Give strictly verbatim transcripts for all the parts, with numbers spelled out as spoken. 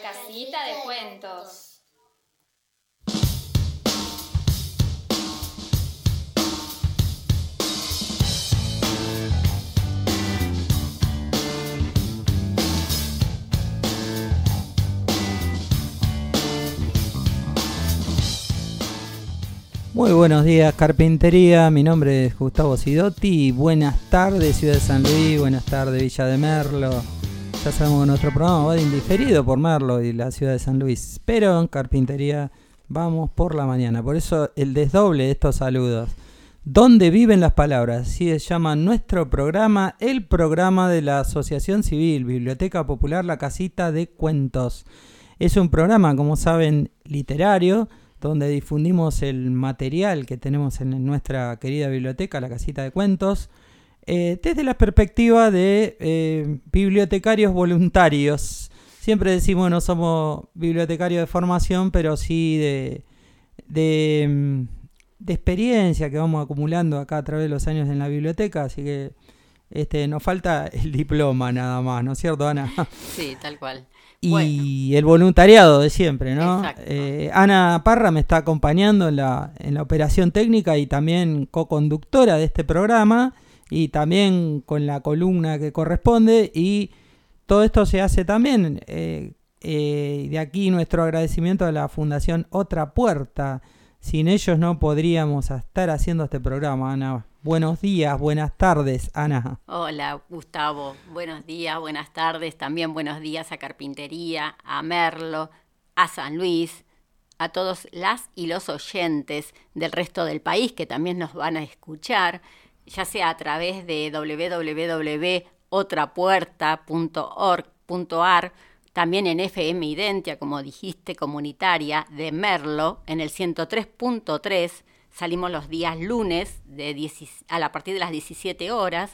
casita de cuentos. Muy buenos días, Carpintería. Mi nombre es Gustavo Sidotti. Buenas tardes, Ciudad de San Luis. Buenas tardes, Villa de Merlo. Ya sabemos que nuestro programa va de indiferido por Merlo y la Ciudad de San Luis, pero en Carpintería vamos por la mañana. Por eso el desdoble de estos saludos. ¿Dónde viven las palabras? Así se llama nuestro programa, el programa de la Asociación Civil Biblioteca Popular La Casita de Cuentos. Es un programa, como saben, literario, donde difundimos el material que tenemos en nuestra querida biblioteca, la Casita de Cuentos, eh, desde la perspectiva de eh, bibliotecarios voluntarios. Siempre decimos no somos bibliotecarios de formación, pero sí de, de, de experiencia que vamos acumulando acá a través de los años en la biblioteca, así que este, nos falta el diploma nada más, ¿no es cierto, Ana? Sí, tal cual. Y Bueno. el voluntariado de siempre, ¿no? Exacto. Eh, Ana Parra me está acompañando en la, en la operación técnica y también co-conductora de este programa y también con la columna que corresponde, y todo esto se hace también, eh, eh, de aquí nuestro agradecimiento a la Fundación Otra Puerta. Sin ellos no podríamos estar haciendo este programa, Ana. Buenos días, buenas tardes, Ana. Hola, Gustavo. Buenos días, buenas tardes. También buenos días a Carpintería, a Merlo, a San Luis, a todos las y los oyentes del resto del país que también nos van a escuchar, ya sea a través de doble u doble u doble u punto otra puerta punto org punto a r, también en F M Identia, como dijiste, comunitaria de Merlo, en el ciento tres punto tres. Salimos los días lunes de diez, a, la, a partir de las diecisiete horas.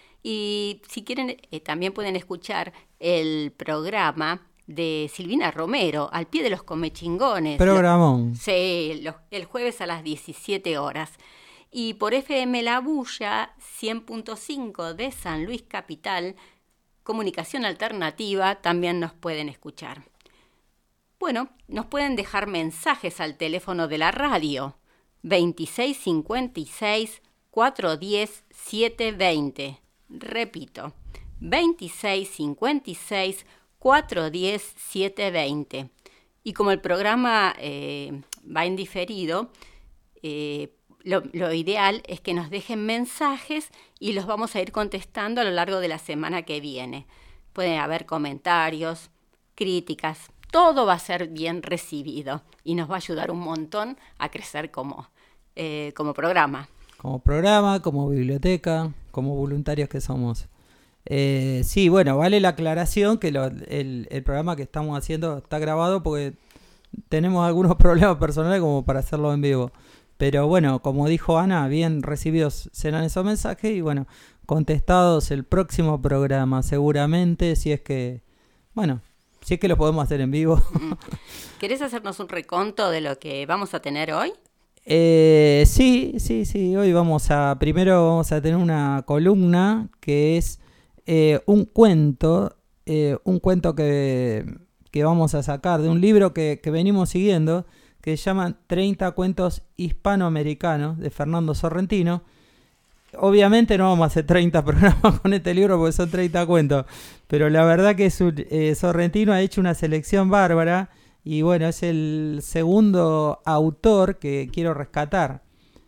Y si quieren, eh, también pueden escuchar el programa de Silvina Romero, Al pie de los comechingones. Programón. Lo, sí, lo, el jueves a las diecisiete horas. Y por F M La Bulla, cien punto cinco de San Luis Capital, Comunicación Alternativa, también nos pueden escuchar. Bueno, nos pueden dejar mensajes al teléfono de la radio, veintiséis cincuenta y seis, cuatrocientos diez, setecientos veinte. Repito, veintiséis cincuenta y seis, cuatrocientos diez, setecientos veinte. Y como el programa eh, va en diferido, eh, lo, lo ideal es que nos dejen mensajes y los vamos a ir contestando a lo largo de la semana que viene. Pueden haber comentarios, críticas, todo va a ser bien recibido y nos va a ayudar un montón a crecer como, eh, como programa. Como programa, como biblioteca, como voluntarios que somos. Eh, sí, bueno, vale la aclaración que lo, el, el programa que estamos haciendo está grabado porque tenemos algunos problemas personales como para hacerlo en vivo. Pero bueno, como dijo Ana, bien recibidos serán esos mensajes y bueno, contestados el próximo programa seguramente, si es que, bueno, si es que lo podemos hacer en vivo. ¿Querés hacernos un reconto de lo que vamos a tener hoy? Eh, sí, sí, sí. Hoy vamos a, primero vamos a tener una columna que es eh, un cuento, eh, un cuento que, que vamos a sacar de un libro que, que venimos siguiendo, que se llama treinta cuentos hispanoamericanos, de Fernando Sorrentino. Obviamente no vamos a hacer treinta programas con este libro porque son treinta cuentos, pero la verdad que su, eh, Sorrentino ha hecho una selección bárbara y bueno, es el segundo autor que quiero rescatar.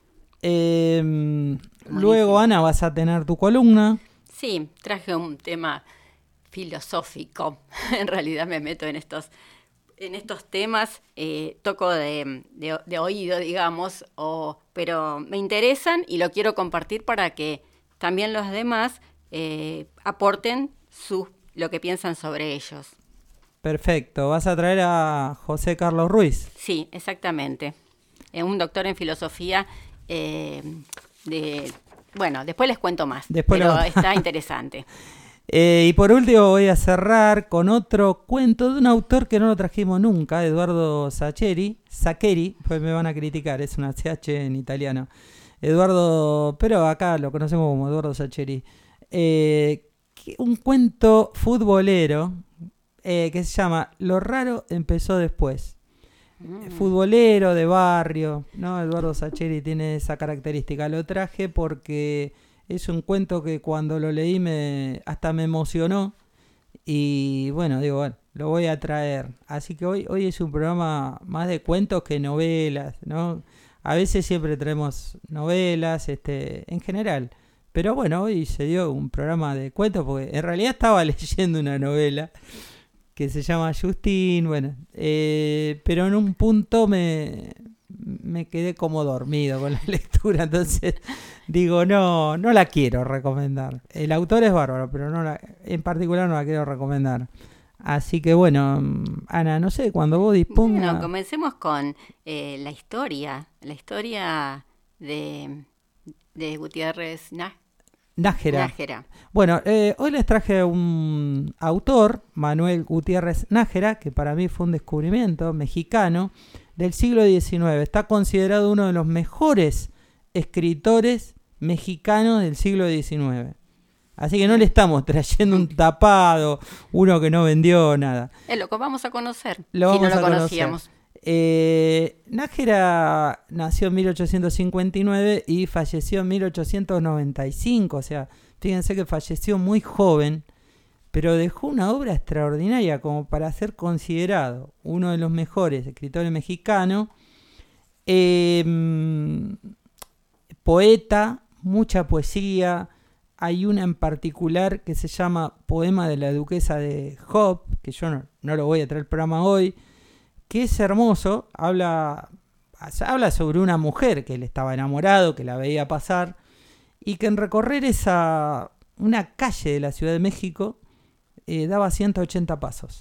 Eh, luego, Ana, vas a tener tu columna. Sí, traje un tema filosófico. En realidad me meto en estos, en estos temas, eh, toco de, de, de oído, digamos, o, pero me interesan y lo quiero compartir para que también los demás eh, aporten su, lo que piensan sobre ellos. Perfecto. ¿Vas a traer a José Carlos Ruiz? Sí, exactamente. Es un doctor en filosofía. Eh, de, bueno, después les cuento más, después pero lo... está interesante. Eh, y por último voy a cerrar con otro cuento de un autor que no lo trajimos nunca, Eduardo Sacheri, Sacheri, pues me van a criticar, es una C H en italiano. Eduardo, pero acá lo conocemos como Eduardo Sacheri. Eh, un cuento futbolero eh, que se llama Lo raro empezó después. Mm. Futbolero de barrio, ¿no? Eduardo Sacheri tiene esa característica. Lo traje porque es un cuento que cuando lo leí me hasta me emocionó. Y bueno, digo, bueno, lo voy a traer. Así que hoy, hoy es un programa más de cuentos que novelas, ¿no? A veces siempre traemos novelas, este, en general. Pero bueno, hoy se dio un programa de cuentos porque en realidad estaba leyendo una novela que se llama Justin, bueno, eh, pero en un punto me, me quedé como dormido con la lectura, entonces digo, no, no la quiero recomendar. El autor es bárbaro, pero no la, en particular no la quiero recomendar. Así que bueno, Ana, no sé, cuando vos dispongas... Bueno, comencemos con eh, la historia, la historia de, de Gutiérrez Nájera. Nájera. Nájera. Bueno, eh, hoy les traje un autor, Manuel Gutiérrez Nájera, que para mí fue un descubrimiento mexicano del siglo diecinueve. Está considerado uno de los mejores escritores mexicanos del siglo diecinueve. Así que no le estamos trayendo un tapado, uno que no vendió nada. Es lo que vamos a conocer, lo si vamos no lo a conocíamos. Conocer. Eh, Nájera nació en mil ochocientos cincuenta y nueve y falleció en mil ochocientos noventa y cinco, o sea, fíjense que falleció muy joven, pero dejó una obra extraordinaria como para ser considerado uno de los mejores escritores mexicanos, eh, poeta, mucha poesía. Hay una en particular que se llama Poema de la Duquesa de Hope, que yo no, no lo voy a traer al programa hoy, que es hermoso, habla, habla sobre una mujer que él estaba enamorado, que la veía pasar, y que en recorrer esa una calle de la Ciudad de México eh, daba ciento ochenta pasos.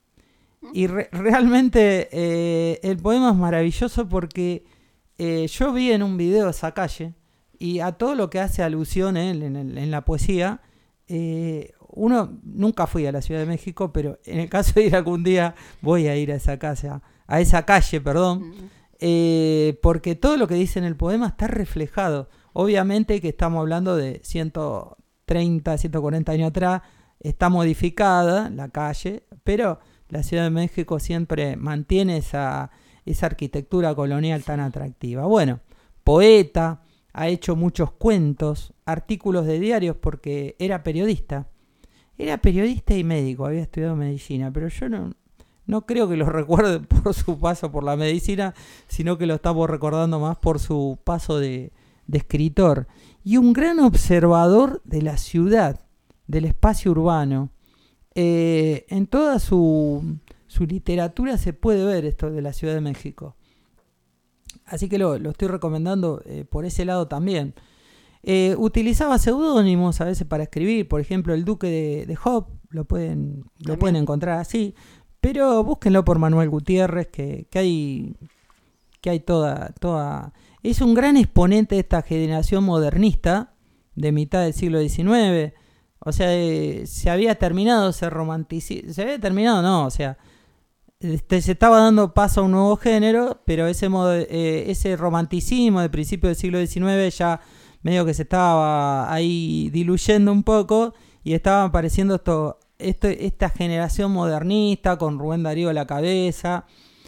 Y re, realmente eh, el poema es maravilloso porque eh, yo vi en un video esa calle, y a todo lo que hace alusión él en, el, en la poesía, eh, uno nunca fui a la Ciudad de México, pero en el caso de ir algún día voy a ir a esa casa, a esa calle, perdón, mm. eh, porque todo lo que dice en el poema está reflejado. Obviamente que estamos hablando de ciento treinta, ciento cuarenta años atrás, está modificada la calle, pero la Ciudad de México siempre mantiene esa, esa arquitectura colonial tan atractiva. Bueno, poeta, ha hecho muchos cuentos, artículos de diarios porque era periodista. Era periodista y médico, había estudiado medicina, pero yo no, no creo que lo recuerde por su paso por la medicina, sino que lo estamos recordando más por su paso de, de escritor. Y un gran observador de la ciudad, del espacio urbano. Eh, en toda su, su literatura se puede ver esto de la Ciudad de México. Así que lo, lo estoy recomendando eh, por ese lado también. Eh, utilizaba seudónimos a veces para escribir, por ejemplo el Duque de, de Hope, lo pueden, lo pueden encontrar así, pero búsquenlo por Manuel Gutiérrez, que, que hay, que hay toda, toda... Es un gran exponente de esta generación modernista de mitad del siglo diecinueve, o sea, eh, se había terminado ese romanticismo, se había terminado, no, o sea... Este, se estaba dando paso a un nuevo género, pero ese, modo, eh, ese romanticismo de principio del siglo diecinueve ya medio que se estaba ahí diluyendo un poco y estaba apareciendo esto, esto, esta generación modernista con Rubén Darío a la cabeza,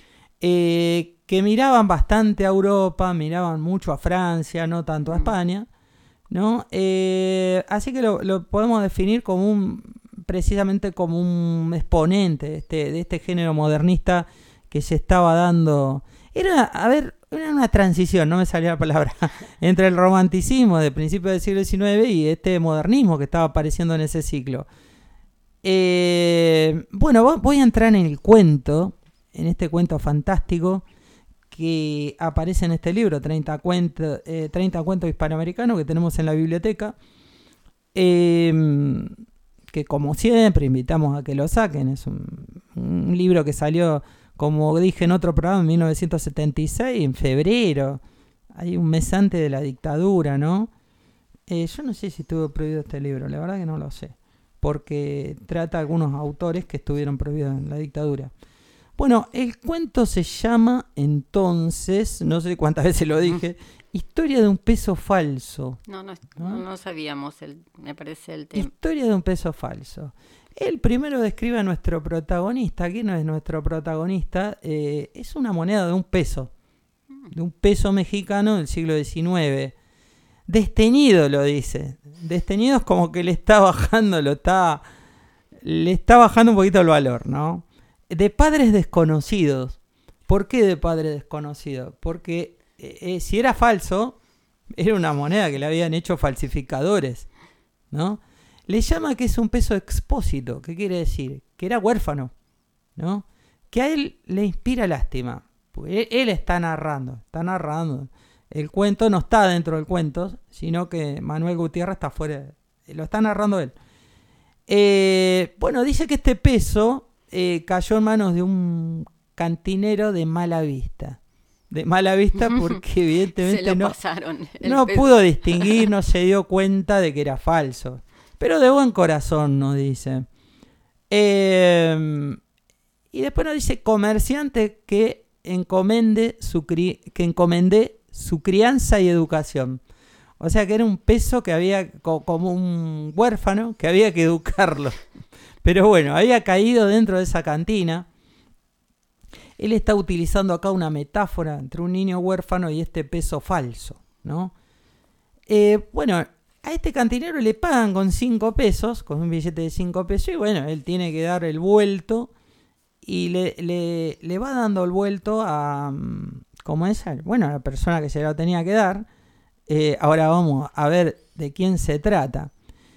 eh, que miraban bastante a Europa, miraban mucho a Francia, no tanto a España, ¿no? Eh, así que lo, lo podemos definir como un... precisamente como un exponente de este, de este género modernista que se estaba dando. Era, a ver, era una transición, no me salía la palabra, entre el romanticismo de principios del siglo diecinueve y este modernismo que estaba apareciendo en ese ciclo. Eh, bueno, voy a entrar en el cuento, en este cuento fantástico que aparece en este libro, treinta cuentos, eh, treinta cuentos hispanoamericanos que tenemos en la biblioteca. Eh, que como siempre invitamos a que lo saquen. Es un, un libro que salió, como dije en otro programa, en mil novecientos setenta y seis, en febrero, hay un mes antes de la dictadura, ¿no? Eh, yo no sé si estuvo prohibido este libro, la verdad que no lo sé, porque trata a algunos autores que estuvieron prohibidos en la dictadura. Bueno, el cuento se llama entonces, no sé cuántas veces lo dije, Historia de un peso falso. No, no, ¿no? no, no sabíamos, el, me parece el tema. Historia de un peso falso. Él primero describe a nuestro protagonista. ¿Quién no es nuestro protagonista? Eh, es una moneda de un peso, de un peso mexicano del siglo diecinueve. Desteñido, lo dice. Desteñido es como que le está bajando, lo está, le está bajando un poquito el valor, ¿no? De padres desconocidos. ¿Por qué de padres desconocidos? Porque eh, si era falso, era una moneda que le habían hecho falsificadores, ¿no? Le llama que es un peso expósito. ¿Qué quiere decir? Que era huérfano, ¿no? Que a él le inspira lástima. Porque él, él está narrando, está narrando. El cuento no está dentro del cuento, sino que Manuel Gutiérrez está fuera, lo está narrando él. Eh, bueno, dice que este peso eh, cayó en manos de un cantinero de mala vista. De mala vista porque evidentemente se lo no, pasaron no pudo distinguir, no se dio cuenta de que era falso. Pero de buen corazón, nos dice. Eh, y después nos dice comerciante que encomende su cri- que encomendé su crianza y educación. O sea que era un peso que había, co- como un huérfano, que había que educarlo. Pero bueno, había caído dentro de esa cantina. Él está utilizando acá una metáfora entre un niño huérfano y este peso falso, ¿no? Eh, bueno, a este cantinero le pagan con cinco pesos, con un billete de cinco pesos, y bueno, él tiene que dar el vuelto y le, le, le va dando el vuelto a, ¿cómo es? Bueno, a la persona que se lo tenía que dar. Eh, ahora vamos a ver de quién se trata.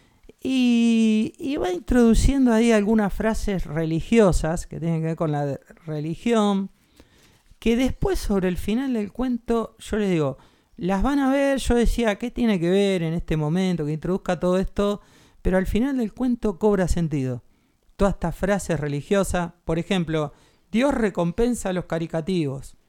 Y, y va introduciendo ahí algunas frases religiosas que tienen que ver con la religión, que después sobre el final del cuento, yo les digo, las van a ver. Yo decía, ¿qué tiene que ver en este momento que introduzca todo esto? Pero al final del cuento cobra sentido. Todas estas frases religiosas, por ejemplo, Dios recompensa a los caricativos.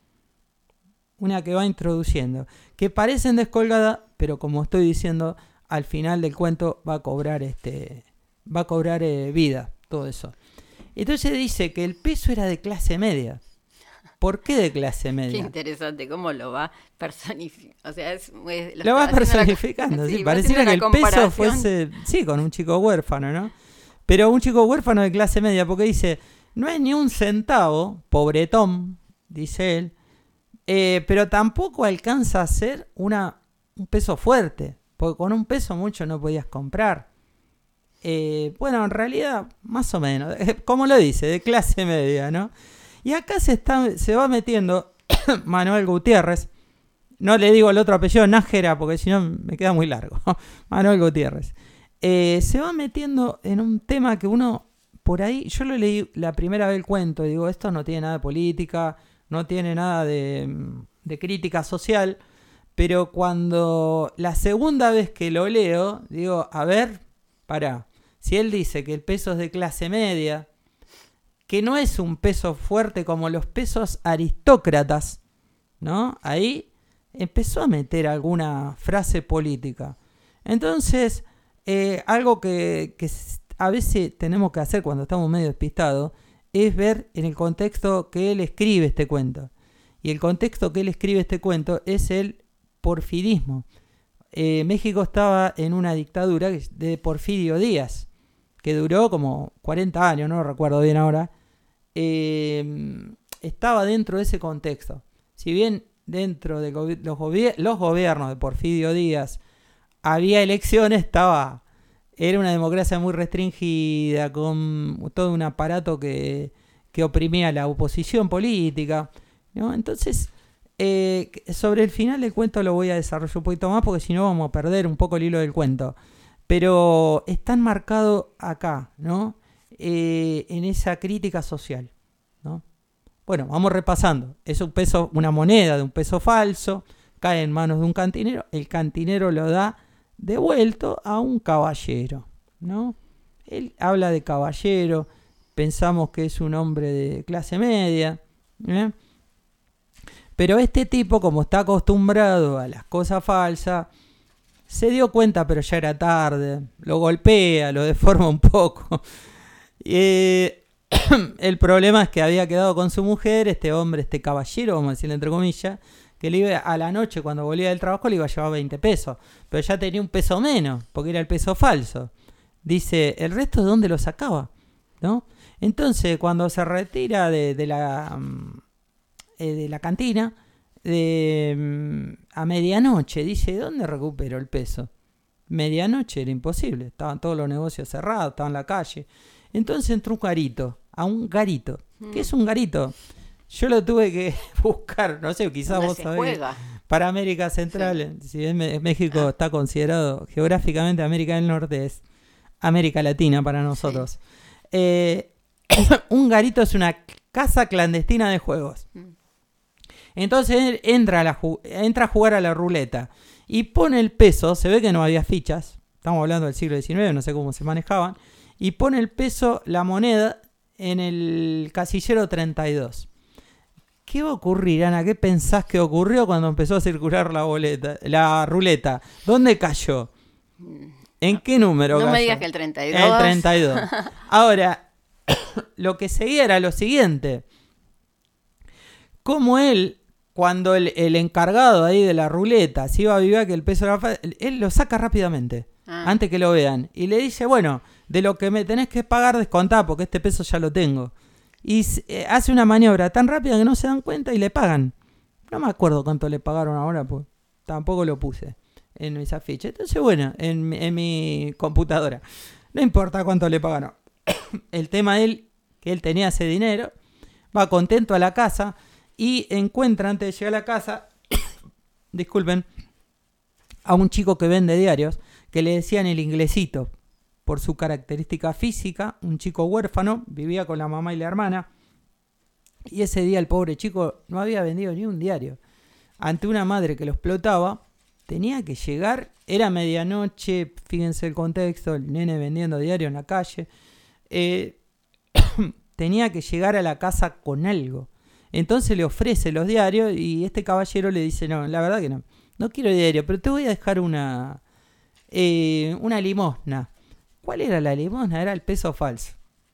Una que va introduciendo, que parecen descolgadas, pero como estoy diciendo, al final del cuento va a cobrar este, va a cobrar eh, vida, todo eso. Entonces dice que el peso era de clase media. ¿Por qué de clase media? Qué interesante cómo lo va personificando. O sea, es, es, lo, lo va personificando, la, sí, sí, pareciera que el peso fuese, sí, con un chico huérfano, ¿no? Pero un chico huérfano de clase media, porque dice, no es ni un centavo, pobretón, dice él, eh, pero tampoco alcanza a ser una, un peso fuerte, porque con un peso mucho no podías comprar. Eh, bueno, en realidad, más o menos, como lo dice, de clase media, ¿no? Y acá se, está, se va metiendo Manuel Gutiérrez. No le digo el otro apellido, Nájera, porque si no me queda muy largo. Manuel Gutiérrez. Eh, se va metiendo en un tema que uno, por ahí, yo lo leí la primera vez el cuento, y digo, esto no tiene nada de política, no tiene nada de, de crítica social, pero cuando la segunda vez que lo leo, digo, a ver, pará, si él dice que el peso es de clase media, que no es un peso fuerte como los pesos aristócratas, ¿no? Ahí empezó a meter alguna frase política. Entonces, eh, algo que, que a veces tenemos que hacer cuando estamos medio despistados es ver en el contexto que él escribe este cuento. Y el contexto que él escribe este cuento es el porfirismo. Eh, México estaba en una dictadura de Porfirio Díaz, que duró como cuarenta años, no lo recuerdo bien ahora. Eh, estaba dentro de ese contexto. Si bien dentro de gobi- los, gobi- los gobiernos de Porfirio Díaz había elecciones, estaba, era una democracia muy restringida, con todo un aparato que, que oprimía a la oposición política, ¿no? Entonces, eh, sobre el final del cuento lo voy a desarrollar un poquito más, porque si no vamos a perder un poco el hilo del cuento. Pero está enmarcado acá, ¿no? Eh, en esa crítica social, ¿no? Bueno, vamos repasando. Es un peso, una moneda de un peso falso, cae en manos de un cantinero, el cantinero lo da devuelto a un caballero, ¿no? Él habla de caballero, pensamos que es un hombre de clase media, ¿eh? Pero este tipo, como está acostumbrado a las cosas falsas, se dio cuenta, pero ya era tarde, lo golpea, lo deforma un poco. Eh, el problema es que había quedado con su mujer, este hombre, este caballero, vamos a decirle entre comillas, que le iba a la noche cuando volvía del trabajo le iba a llevar veinte pesos, pero ya tenía un peso menos, porque era el peso falso. Dice, ¿el resto de dónde lo sacaba? ¿No? Entonces, cuando se retira de, de, la, eh, de la cantina, de, a medianoche, dice, ¿dónde recupero el peso? Medianoche era imposible, estaban todos los negocios cerrados, estaban en la calle. Entonces entró un garito, a un garito. Mm. ¿Qué es un garito? Yo lo tuve que buscar, no sé, quizás vos sabés. Juega? Para América Central, sí. Si bien México ah. está considerado geográficamente América del Norte, es América Latina para nosotros. Sí. Eh, un garito es una casa clandestina de juegos. Mm. Entonces él entra a, la, entra a jugar a la ruleta y pone el peso, se ve que no había fichas, estamos hablando del siglo diecinueve, no sé cómo se manejaban, y pone el peso, la moneda, en el casillero treinta y dos. ¿Qué va a ocurrir, Ana? ¿Qué pensás que ocurrió cuando empezó a circular la boleta, la ruleta? ¿Dónde cayó? ¿En qué número no cayó? No me digas que el treinta y dos. El treinta y dos. Ahora, lo que seguía era lo siguiente. Como él, cuando el, el encargado ahí de la ruleta se iba a avivar que el peso era fácil, él lo saca rápidamente, ah. antes que lo vean. Y le dice, bueno, de lo que me tenés que pagar, descontá, porque este peso ya lo tengo. Y eh, hace una maniobra tan rápida que no se dan cuenta y le pagan. No me acuerdo cuánto le pagaron ahora, pues tampoco lo puse en esa ficha. Entonces, bueno, en, en mi computadora. No importa cuánto le pagaron. El tema de él, que él tenía ese dinero, va contento a la casa y encuentra, antes de llegar a la casa, disculpen, a un chico que vende diarios, que le decían el inglesito. Por su característica física, un chico huérfano, vivía con la mamá y la hermana, y ese día el pobre chico no había vendido ni un diario. Ante una madre que lo explotaba, tenía que llegar, era medianoche, fíjense el contexto, el nene vendiendo diario en la calle, eh, tenía que llegar a la casa con algo. Entonces le ofrece los diarios y este caballero le dice, no, la verdad que no, no quiero diario, pero te voy a dejar una, eh, una limosna. ¿Cuál era la limosna? Era el peso falso.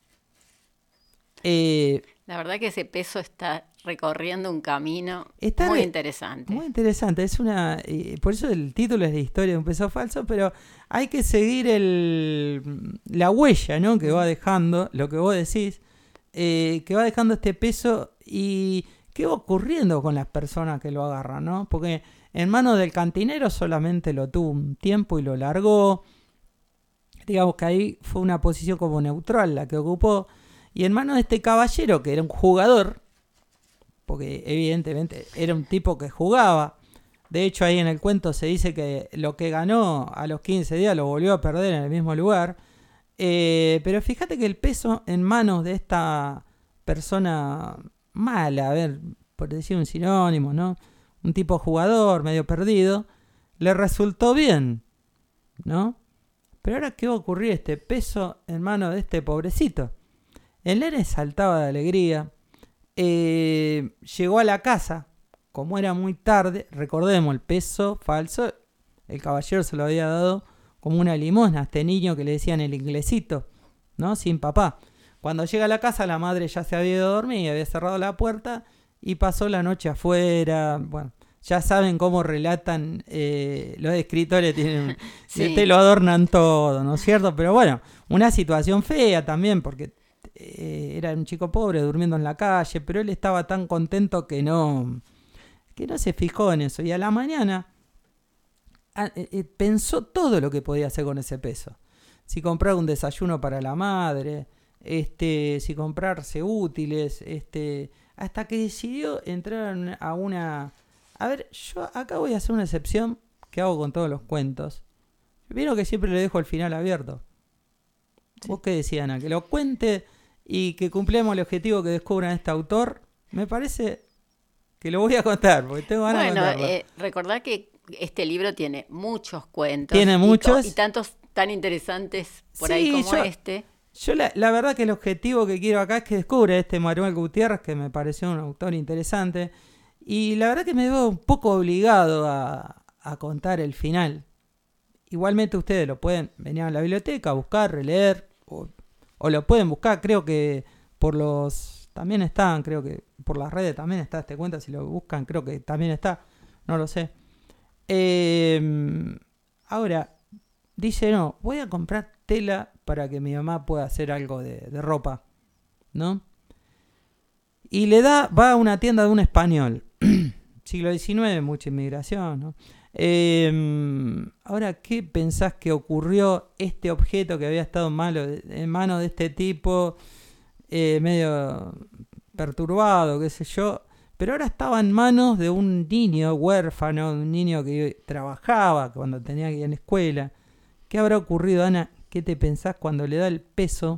Eh, la verdad que ese peso está recorriendo un camino está muy re, interesante. Muy interesante. Es una, eh, por eso el título es la historia de un peso falso, pero hay que seguir el, la huella, ¿no? Que va dejando, lo que vos decís, eh, que va dejando este peso y qué va ocurriendo con las personas que lo agarran, ¿no? Porque en manos del cantinero solamente lo tuvo un tiempo y lo largó. Digamos que ahí fue una posición como neutral la que ocupó. Y en manos de este caballero, que era un jugador, porque evidentemente era un tipo que jugaba. De hecho, ahí en el cuento se dice que lo que ganó a los quince días lo volvió a perder en el mismo lugar. Eh, pero fíjate que el peso en manos de esta persona mala, a ver, por decir un sinónimo, ¿no? Un tipo jugador, medio perdido, le resultó bien, ¿no? Pero ahora, ¿qué va a ocurrir? Este peso en manos de este pobrecito. El nene saltaba de alegría. Eh, llegó a la casa. Como era muy tarde, recordemos, el peso falso, el caballero se lo había dado como una limosna a este niño que le decían el inglesito, ¿no? Sin papá. Cuando llega a la casa, la madre ya se había ido a dormir y había cerrado la puerta y pasó la noche afuera. Bueno, ya saben cómo relatan, eh, los escritores tienen, sí. te lo adornan todo, ¿no es cierto? Pero bueno, una situación fea también, porque eh, era un chico pobre durmiendo en la calle, pero él estaba tan contento que no, que no se fijó en eso. Y a la mañana a, eh, pensó todo lo que podía hacer con ese peso. Si comprar un desayuno para la madre, este, si comprarse útiles, este, hasta que decidió entrar a una... A ver, yo acá voy a hacer una excepción que hago con todos los cuentos. Vieron que siempre le dejo el final abierto. Sí. ¿Vos qué decís, Ana? Que lo cuente y que cumplamos el objetivo que descubran este autor. Me parece que lo voy a contar, porque tengo ganas bueno, de contarlo. Eh, recordad que este libro tiene muchos cuentos. Tiene muchos. Y, y tantos tan interesantes por sí, ahí como yo, este. Yo la, la verdad que el objetivo que quiero acá es que descubra este Manuel Gutiérrez, que me pareció un autor interesante. Y la verdad que me veo un poco obligado a, a contar el final. Igualmente ustedes lo pueden venir a la biblioteca, buscar, releer, o, o lo pueden buscar. Creo que por los... También están, creo que por las redes también está este cuento, si lo buscan creo que también está, no lo sé. Eh, ahora, dice, no, voy a comprar tela para que mi mamá pueda hacer algo de, de ropa, ¿no? Y le da, va a una tienda de un español, siglo diecinueve, mucha inmigración, ¿no? Eh, ahora, ¿qué pensás que ocurrió este objeto que había estado malo en manos de este tipo, eh, medio perturbado, qué sé yo, pero ahora estaba en manos de un niño huérfano, un niño que trabajaba cuando tenía que ir a la escuela? ¿Qué habrá ocurrido, Ana? ¿Qué te pensás cuando le da el peso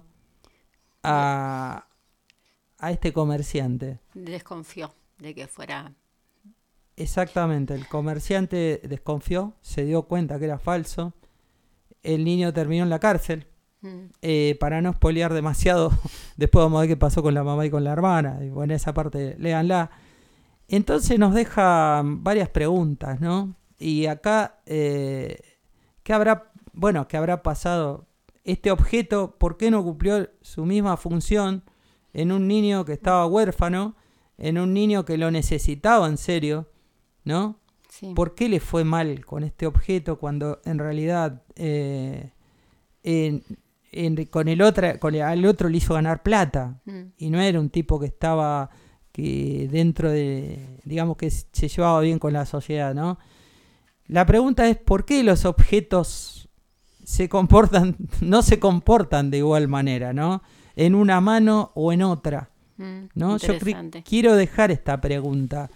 a, a este comerciante? Desconfió de que fuera... Exactamente, el comerciante desconfió, se dio cuenta que era falso. El niño terminó en la cárcel. Mm. Eh, para no spoilear demasiado, después vamos a ver qué pasó con la mamá y con la hermana. Y bueno, esa parte léanla. Entonces nos deja varias preguntas, ¿no? Y acá, eh, ¿qué habrá, bueno, qué habrá pasado? Este objeto, ¿por qué no cumplió su misma función en un niño que estaba huérfano, en un niño que lo necesitaba en serio, ¿no? Sí. ¿Por qué le fue mal con este objeto cuando en realidad eh, en, en, con el otro, con el, al otro le hizo ganar plata? Mm. Y no era un tipo que estaba que dentro de, digamos que se llevaba bien con la sociedad, ¿no? La pregunta es, ¿por qué los objetos se comportan, no se comportan de igual manera, ¿no? En una mano o en otra, ¿no? Yo cre- quiero dejar esta pregunta.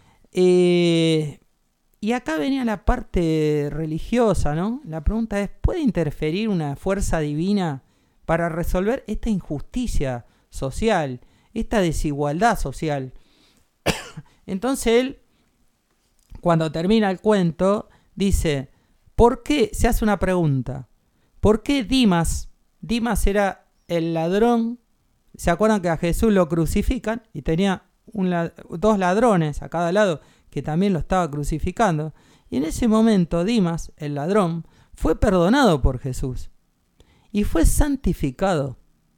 Eh, y acá venía la parte religiosa, ¿no? La pregunta es, ¿puede interferir una fuerza divina para resolver esta injusticia social, esta desigualdad social? Entonces él, cuando termina el cuento, dice, ¿por qué? Se hace una pregunta. ¿Por qué Dimas? Dimas era el ladrón. ¿Se acuerdan que a Jesús lo crucifican? Y tenía un lad- dos ladrones a cada lado que también lo estaba crucificando. Y en ese momento Dimas, el ladrón, fue perdonado por Jesús. Y fue santificado.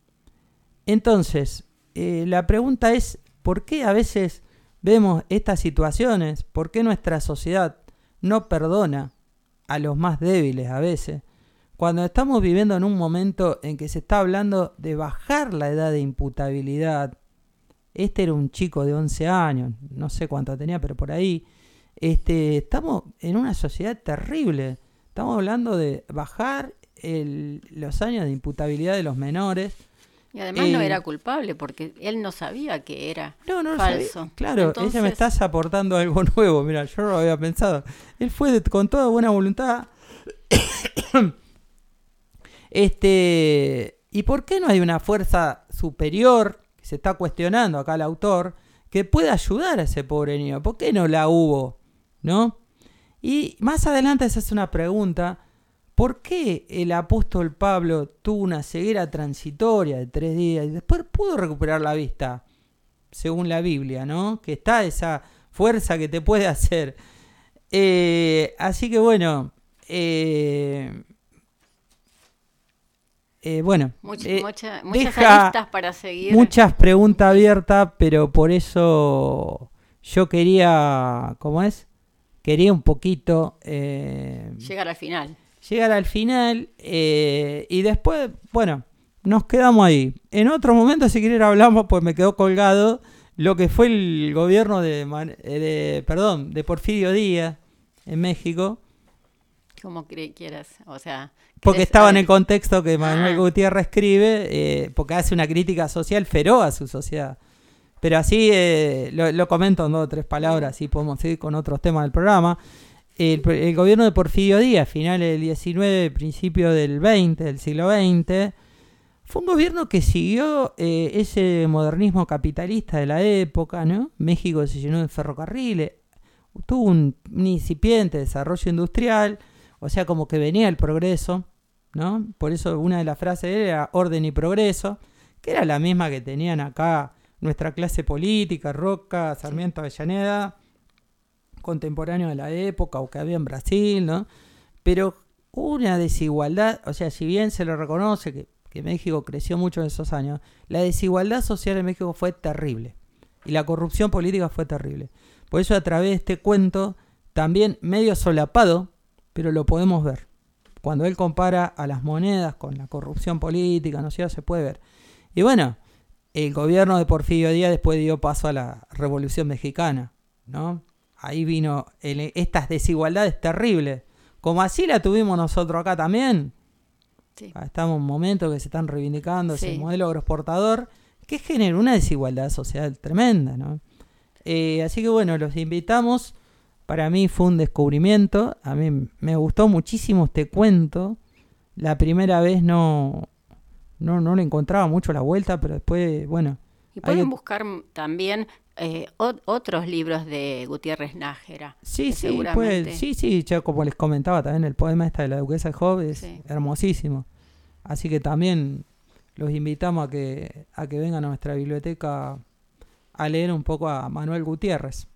Entonces, eh, la pregunta es, ¿por qué a veces vemos estas situaciones? ¿Por qué nuestra sociedad no perdona a los más débiles a veces? Cuando estamos viviendo en un momento en que se está hablando de bajar la edad de imputabilidad. Este era un chico de once años, no sé cuánto tenía, pero por ahí. Este, estamos en una sociedad terrible. Estamos hablando de bajar el, los años de imputabilidad de los menores. Y además eh, no era culpable porque él no sabía que era no, no falso. Sabía. Claro, Entonces... ella me estás aportando algo nuevo. Mira, yo no lo había pensado. Él fue de, con toda buena voluntad. este, ¿y por qué no hay una fuerza superior que se está cuestionando acá el autor que pueda ayudar a ese pobre niño? ¿Por qué no la hubo? ¿No? Y más adelante se hace una pregunta. ¿Por qué el apóstol Pablo tuvo una ceguera transitoria de tres días y después pudo recuperar la vista? Según la Biblia, ¿no? Que está esa fuerza que te puede hacer. Eh, así que bueno, eh, eh, bueno, Mucha, eh, mucha, muchas aristas para seguir. Muchas preguntas abiertas, pero por eso yo quería, ¿cómo es? Quería un poquito... Eh, llegar al final. Llegar al final eh, y después, bueno, nos quedamos ahí. En otro momento, si quieren, hablamos, pues me quedó colgado lo que fue el gobierno de, de perdón, de Porfirio Díaz en México. Como quieras, o sea... Porque estaba en el contexto que Manuel ah. Gutiérrez escribe, eh, porque hace una crítica social feroz a su sociedad. Pero así eh, lo, lo comento en dos o tres palabras, así podemos seguir con otros temas del programa. El, el gobierno de Porfirio Díaz, finales del diecinueve, principio del veinte, del siglo veinte, fue un gobierno que siguió eh, ese modernismo capitalista de la época, ¿no? México se llenó de ferrocarriles, tuvo un, un incipiente desarrollo industrial, o sea, como que venía el progreso, ¿no? Por eso una de las frases de él era orden y progreso, que era la misma que tenían acá nuestra clase política, Roca, Sarmiento, Avellaneda, contemporáneo de la época o que había en Brasil, ¿no? Pero hubo una desigualdad, o sea, si bien se le reconoce que, que México creció mucho en esos años, la desigualdad social en México fue terrible y la corrupción política fue terrible. Por eso a través de este cuento, también medio solapado, pero lo podemos ver. Cuando él compara a las monedas con la corrupción política, no sé, se puede ver. Y bueno, el gobierno de Porfirio Díaz después dio paso a la Revolución Mexicana, ¿no? Ahí vino el, estas desigualdades terribles, como así la tuvimos nosotros acá también. Sí. Estamos en un momento que se están reivindicando sí. ese modelo agroexportador, que genera una desigualdad social tremenda, ¿no? Eh, así que bueno, los invitamos. Para mí fue un descubrimiento. A mí me gustó muchísimo este cuento. La primera vez no, no, no le encontraba mucho la vuelta, pero después, bueno. Y pueden que... buscar también eh, o- otros libros de Gutiérrez Nájera. Sí, sí, pues, sí, sí, ya como les comentaba también, el poema este de la Duquesa de Job es sí. hermosísimo. Así que también los invitamos a que, a que vengan a nuestra biblioteca a leer un poco a Manuel Gutiérrez.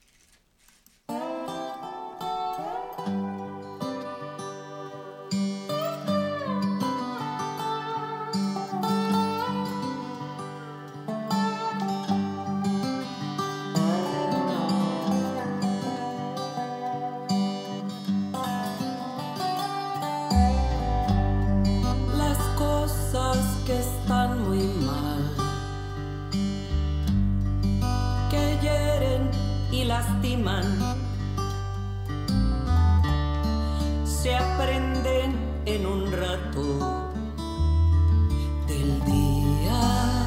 Se aprenden en un rato del día.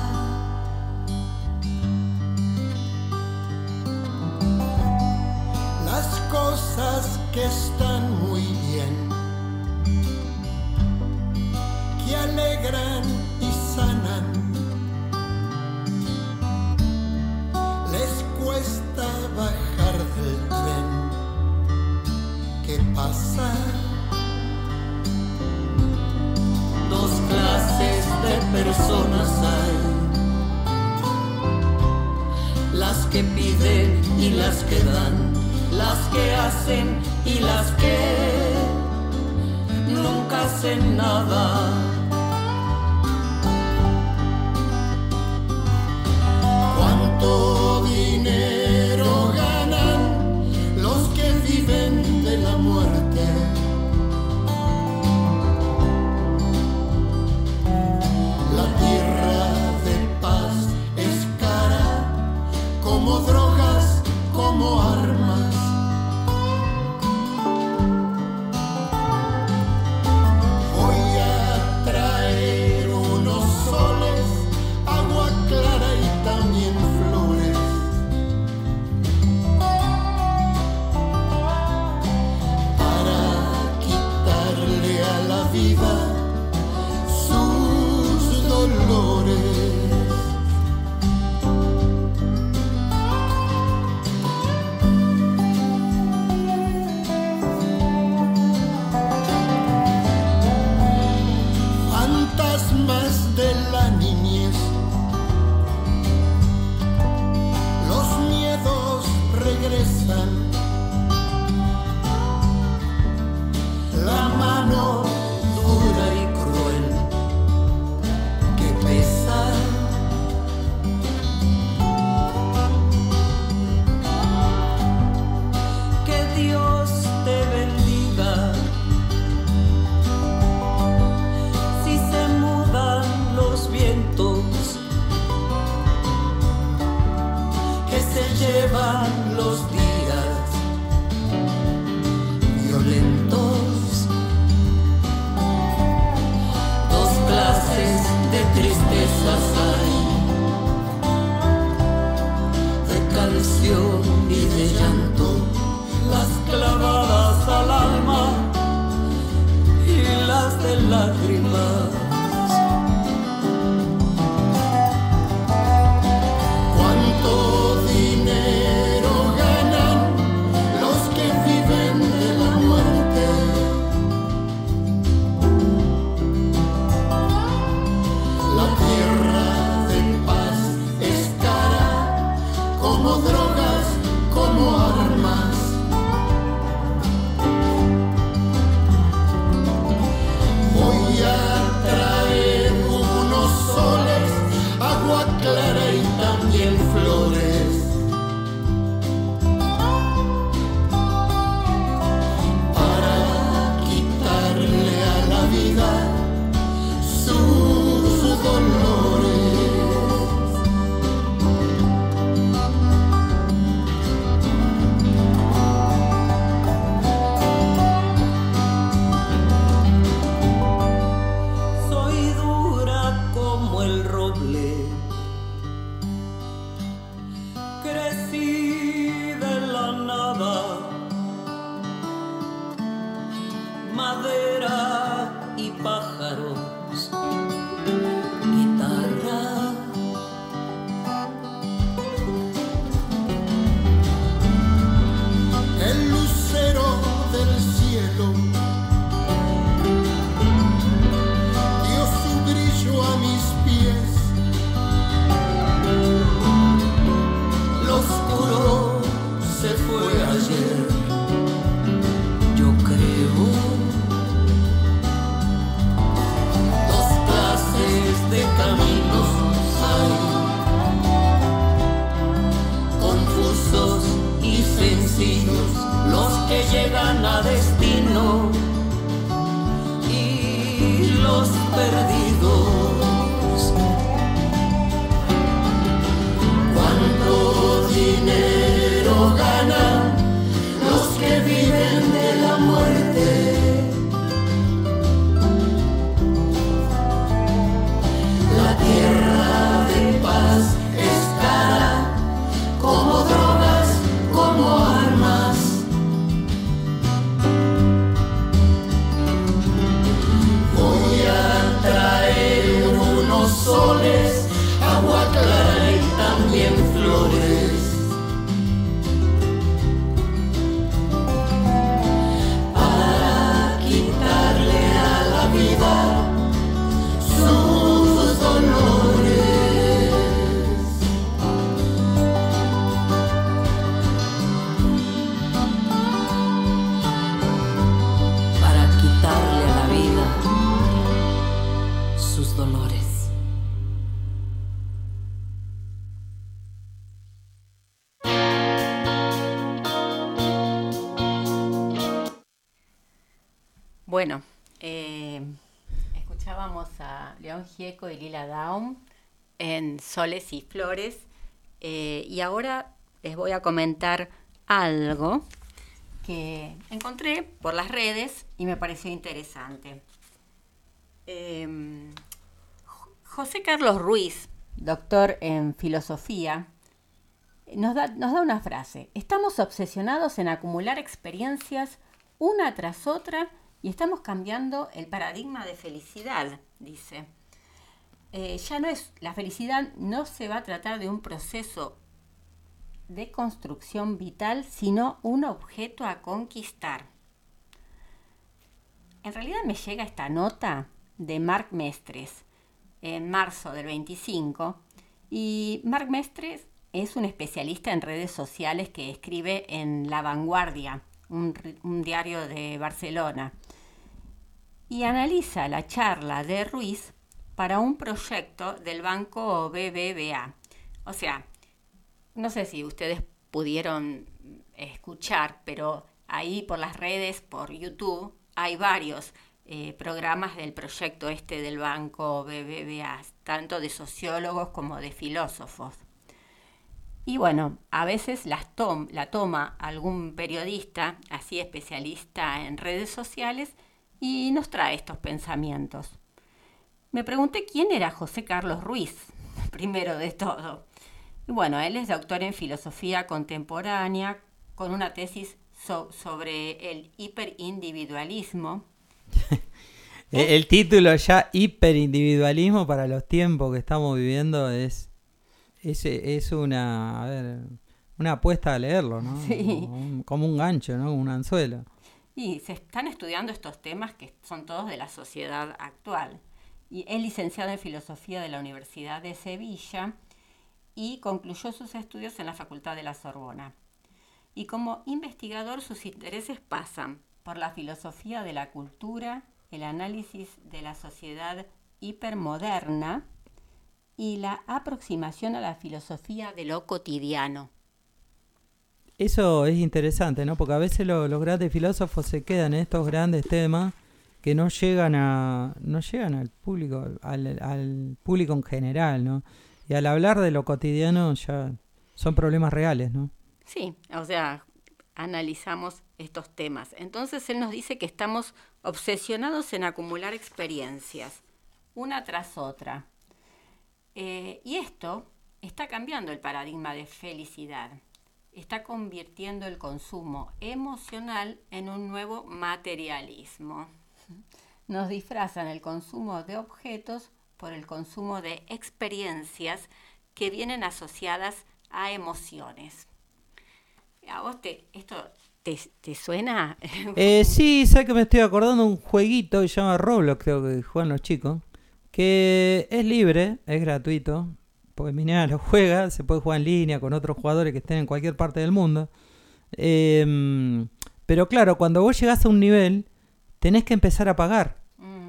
Las cosas que están muy bien, que alegran y sanan, les cuesta bajar del tren que pasa. Dos clases de personas hay, las que piden y las que dan, las que hacen y las que nunca hacen nada. ¿Cuánto dinero ganan los que viven de la muerte? La tierra de paz es cara, como drogas, como armas. Voy a traer unos soles, agua clara y también flores, para quitarle a la vida sus dolores. Fantasmas de la niñez, los miedos regresan, la mano dura y cruel que pesa. Que Dios te bendiga si se mudan los vientos que se llevan los días violentos. Dos clases de tristezas hay, de canción y de llanto, las clavadas al alma y las de lágrimas. ¿Cuánto dinero ganan los que viven de la muerte? La tierra recuerdos. Guitarra, el lucero del cielo dio su brillo a mis pies. lo oscuro se fue ayer, yo creo. Dos clases de caminos hay, confusos y sencillos, los que llegan a destino y los perdidos. ¿Cuánto dinero ganan los que viven de la muerte? La tierra de paz es cara, como drogas, como armas. Voy a traer unos soles, agua clara y también flores. Para quitarle a la vida sus dolores. Para quitarle a la vida sus dolores. Bueno, eh, escuchábamos a León Gieco y Lila Downs en Soles y Flores, eh, y ahora les voy a comentar algo que encontré por las redes y me pareció interesante. Eh, José Carlos Ruiz, doctor en filosofía, nos da, nos da una frase: estamos obsesionados en acumular experiencias una tras otra y estamos cambiando el paradigma de felicidad, dice. Eh, ya no es, la felicidad no se va a tratar de un proceso de construcción vital, sino un objeto a conquistar. En realidad me llega esta nota de Marc Mestres en marzo del veinticinco, y Marc Mestres es un especialista en redes sociales que escribe en La Vanguardia, un, un diario de Barcelona, y analiza la charla de Ruiz para un proyecto del banco B B V A. O sea, no sé si ustedes pudieron escuchar, pero ahí por las redes, por YouTube, hay varios eh, programas del proyecto este del banco B B V A, tanto de sociólogos como de filósofos. Y bueno, a veces las tom- la toma algún periodista, así especialista en redes sociales, y nos trae estos pensamientos. Me pregunté quién era José Carlos Ruiz, primero de todo. Y bueno, él es doctor en filosofía contemporánea, con una tesis so- sobre el hiperindividualismo. el, el título ya, hiperindividualismo, para los tiempos que estamos viviendo, es, es, es una, a ver, una apuesta a leerlo, ¿no? Sí. Como un, como un gancho, ¿no? Un anzuelo. Y se están estudiando estos temas que son todos de la sociedad actual. Y es licenciado en filosofía de la Universidad de Sevilla y concluyó sus estudios en la Facultad de la Sorbona. Y como investigador sus intereses pasan por la filosofía de la cultura, el análisis de la sociedad hipermoderna y la aproximación a la filosofía de lo cotidiano. Eso es interesante, ¿no? Porque a veces lo, los grandes filósofos se quedan en estos grandes temas que no llegan a no llegan al público, al, al público en general, ¿no? Y al hablar de lo cotidiano ya son problemas reales, ¿no? Sí, o sea, analizamos estos temas. Entonces él nos dice que estamos obsesionados en acumular experiencias, una tras otra. Eh, y esto está cambiando el paradigma de felicidad. Está convirtiendo el consumo emocional en un nuevo materialismo. nos disfrazan el consumo de objetos por el consumo de experiencias que vienen asociadas a emociones. ¿A vos te, esto te, te suena? Eh, sí, sé que me estoy acordando de un jueguito que se llama Roblox, creo que juegan los chicos, que es libre, es gratuito, porque mi nena lo juega, se puede jugar en línea con otros jugadores que estén en cualquier parte del mundo. Eh, pero claro, cuando vos llegás a un nivel, tenés que empezar a pagar. Mm.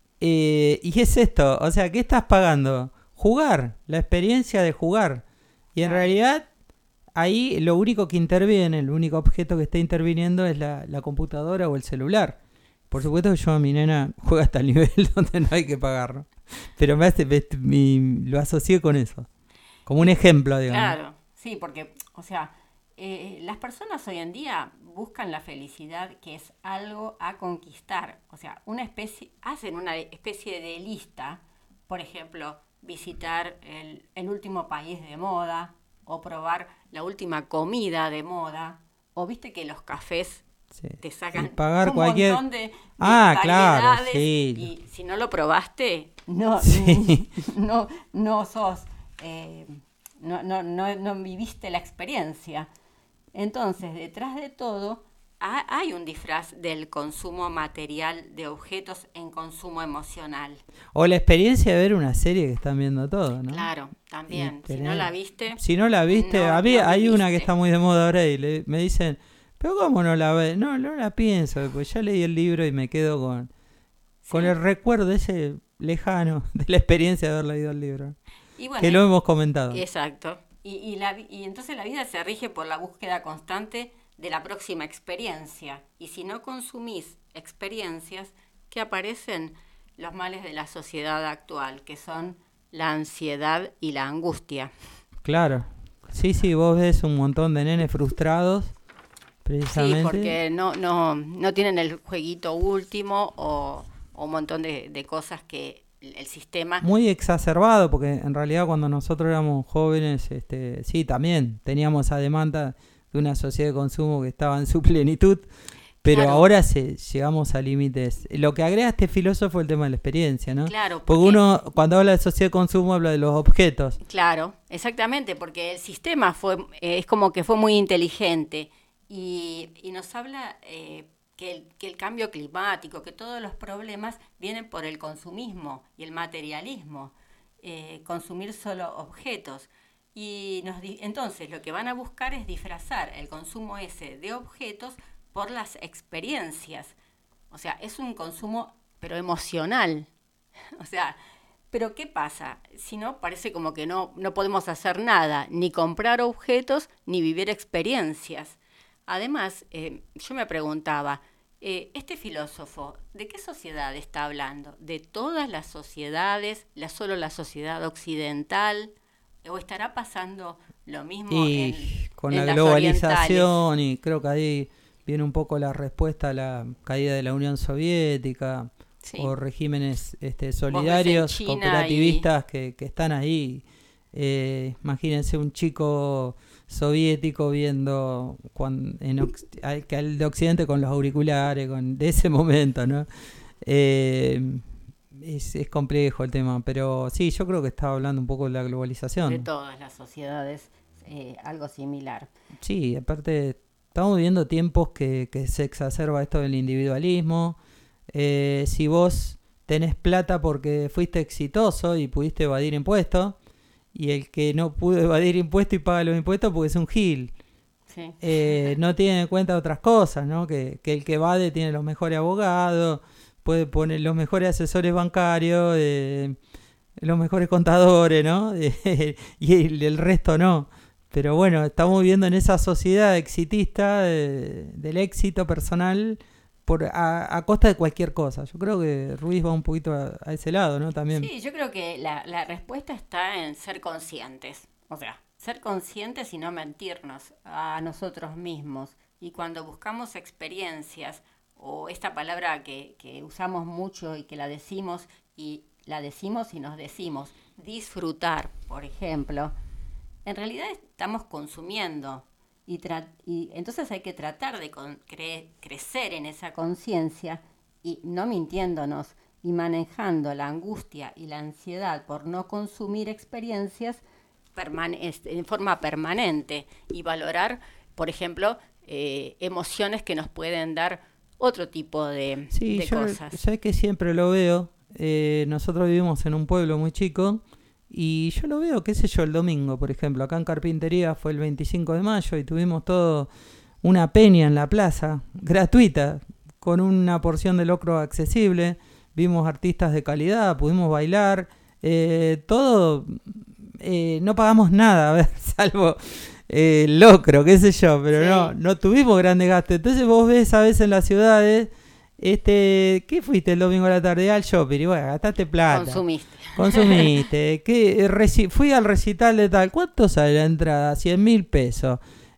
Eh, y es esto, o sea, ¿qué estás pagando? Jugar, la experiencia de jugar. Y en Claro. realidad, ahí lo único que interviene, el único objeto que está interviniendo es la, la computadora o el celular. Por supuesto que yo a mi nena juega hasta el nivel donde no hay que pagarlo. Pero me hace, me- mi- lo asocié con eso. Como un ejemplo, digamos. Claro, sí, porque, o sea, eh, las personas hoy en día buscan la felicidad, que es algo a conquistar. O sea, una especie, hacen una especie de lista, por ejemplo, visitar el, el último país de moda, o probar la última comida de moda, o viste que los cafés Sí. te sacan Y pagar un cualquier... montón de, de Ah, claro, variedades, sí. y si no lo probaste, no, Sí. no, no sos, eh, no, no, no, no viviste la experiencia. Entonces, detrás de todo, ha- hay un disfraz del consumo material de objetos en consumo emocional. O la experiencia de ver una serie que están viendo todo, ¿no? Claro, también. Y Si no tener- la viste, Si no la viste, no- a mí no hay una que viviste. está muy de moda ahora y le- me dicen, pero ¿cómo no la ves? No, no la pienso, pues ya leí el libro y me quedo con, con Sí. el recuerdo ese lejano de la experiencia de haber leído el libro. Y bueno, Que lo hemos comentado. exacto. Y, y, la, vi- y entonces la vida se rige por la búsqueda constante de la próxima experiencia. Y si no consumís experiencias, ¿qué aparecen? Los males de la sociedad actual, que son la ansiedad y la angustia. Claro. Sí, sí, vos ves un montón de nenes frustrados, precisamente. Sí, porque no, no, no tienen el jueguito último o, o un montón de, de cosas que el sistema... Muy exacerbado, porque en realidad cuando nosotros éramos jóvenes, este, sí, también teníamos esa demanda de una sociedad de consumo que estaba en su plenitud, pero Claro. ahora se, llegamos a límites. Lo que agrega este filósofo es el tema de la experiencia, ¿no? Claro, Porque porque- uno, cuando habla de sociedad de consumo, habla de los objetos. Claro, exactamente, porque el sistema fue eh, es como que fue muy inteligente y, y nos habla eh, que, el, que el cambio climático, que todos los problemas vienen por el consumismo y el materialismo, eh, consumir solo objetos. Y nos di- entonces lo que van a buscar es disfrazar el consumo ese de objetos por las experiencias. O sea, es un consumo pero emocional. O sea, pero ¿qué pasa? Si no, parece como que no, no podemos hacer nada, ni comprar objetos, ni vivir experiencias. Además, eh, yo me preguntaba, eh, este filósofo, ¿de qué sociedad está hablando? ¿De todas las sociedades? ¿La, ¿Solo la sociedad occidental? ¿O estará pasando lo mismo Y en, con en la las globalización, y creo que ahí viene un poco la respuesta a la caída de la Unión Soviética, Sí. o regímenes este, ves en solidarios, China cooperativistas que, que están ahí. Eh, imagínense un chico soviético viendo cuan- en Oc- al, que al de Occidente con los auriculares, con de ese momento, ¿no? Eh, es, es complejo el tema, pero sí, yo creo que estaba hablando un poco de la globalización. De todas las sociedades, eh, algo similar. Sí, aparte estamos viviendo tiempos que, que se exacerba esto del individualismo. Eh, si vos tenés plata porque fuiste exitoso y pudiste evadir impuestos, y el que no pudo evadir impuestos y paga los impuestos porque es un gil, Sí. eh, no tiene en cuenta otras cosas, ¿no? Que, que el que evade tiene los mejores abogados, puede poner los mejores asesores bancarios, eh, los mejores contadores, ¿no? y el, el resto no. Pero bueno, estamos viviendo en esa sociedad exitista de- del éxito personal por a, a costa de cualquier cosa. Yo creo que Ruiz va un poquito a, a ese lado, ¿no? También. Sí, yo creo que la, la respuesta está en ser conscientes. O sea, ser conscientes y no mentirnos a nosotros mismos. Y cuando buscamos experiencias, o esta palabra que, que usamos mucho y que la decimos, y la decimos y nos decimos, disfrutar, por ejemplo, en realidad estamos consumiendo. Y, tra- y entonces hay que tratar de con- cre- crecer en esa conciencia y no mintiéndonos, y manejando la angustia y la ansiedad por no consumir experiencias permane- en forma permanente y valorar, por ejemplo, eh, emociones que nos pueden dar otro tipo de, sí, de yo, cosas. sabes que siempre lo veo. Eh, nosotros vivimos en un pueblo muy chico y yo lo veo, qué sé yo, el domingo, por ejemplo. Acá en Carpintería fue el veinticinco de mayo y tuvimos todo una peña en la plaza, gratuita, con una porción de locro accesible. Vimos artistas de calidad, pudimos bailar, eh, todo, eh, no pagamos nada, a ver, salvo eh, locro, qué sé yo, pero sí. no, no tuvimos grandes gastos. Entonces vos ves a veces en las ciudades, este, ¿qué fuiste el domingo a la tarde? Al shopping, y bueno, gastaste plata. Consumiste. Consumiste. ¿Qué, reci- fui al recital de tal, ¿cuánto sale la entrada? cien mil pesos.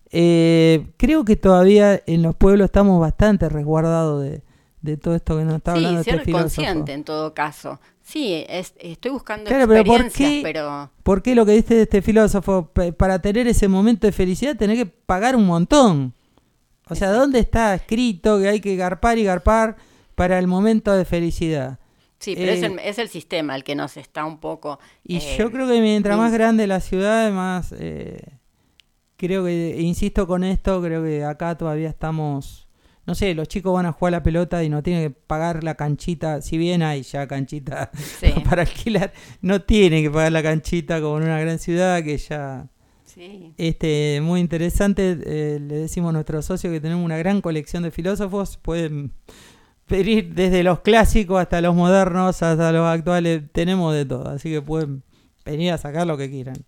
Eh, creo que todavía en los pueblos estamos bastante resguardados de de todo esto que nos está sí, hablando ser este filósofo. consciente en todo caso. Sí, es, estoy buscando claro, pero experiencias, ¿por qué, pero... ¿por qué lo que dice este filósofo? P- para tener ese momento de felicidad tenés que pagar un montón. O sea, ¿dónde está escrito que hay que garpar y garpar para el momento de felicidad? Sí, pero eh, es, el, es el sistema el que nos está un poco... Y eh, yo creo que mientras in... más grande la ciudad, más... Eh, creo que, insisto con esto, creo que acá todavía estamos... No sé, los chicos van a jugar a la pelota y no tienen que pagar la canchita, si bien hay ya canchita sí. para alquilar, no tienen que pagar la canchita como en una gran ciudad que ya... Sí. Este, muy interesante, eh, le decimos a nuestros socios que tenemos una gran colección de filósofos, pueden pedir desde los clásicos hasta los modernos, hasta los actuales, tenemos de todo, así que pueden venir a sacar lo que quieran.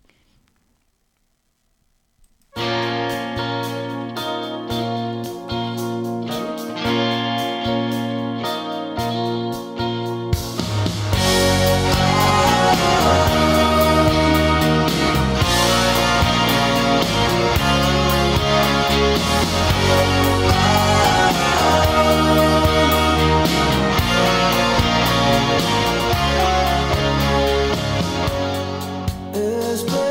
Esperanza.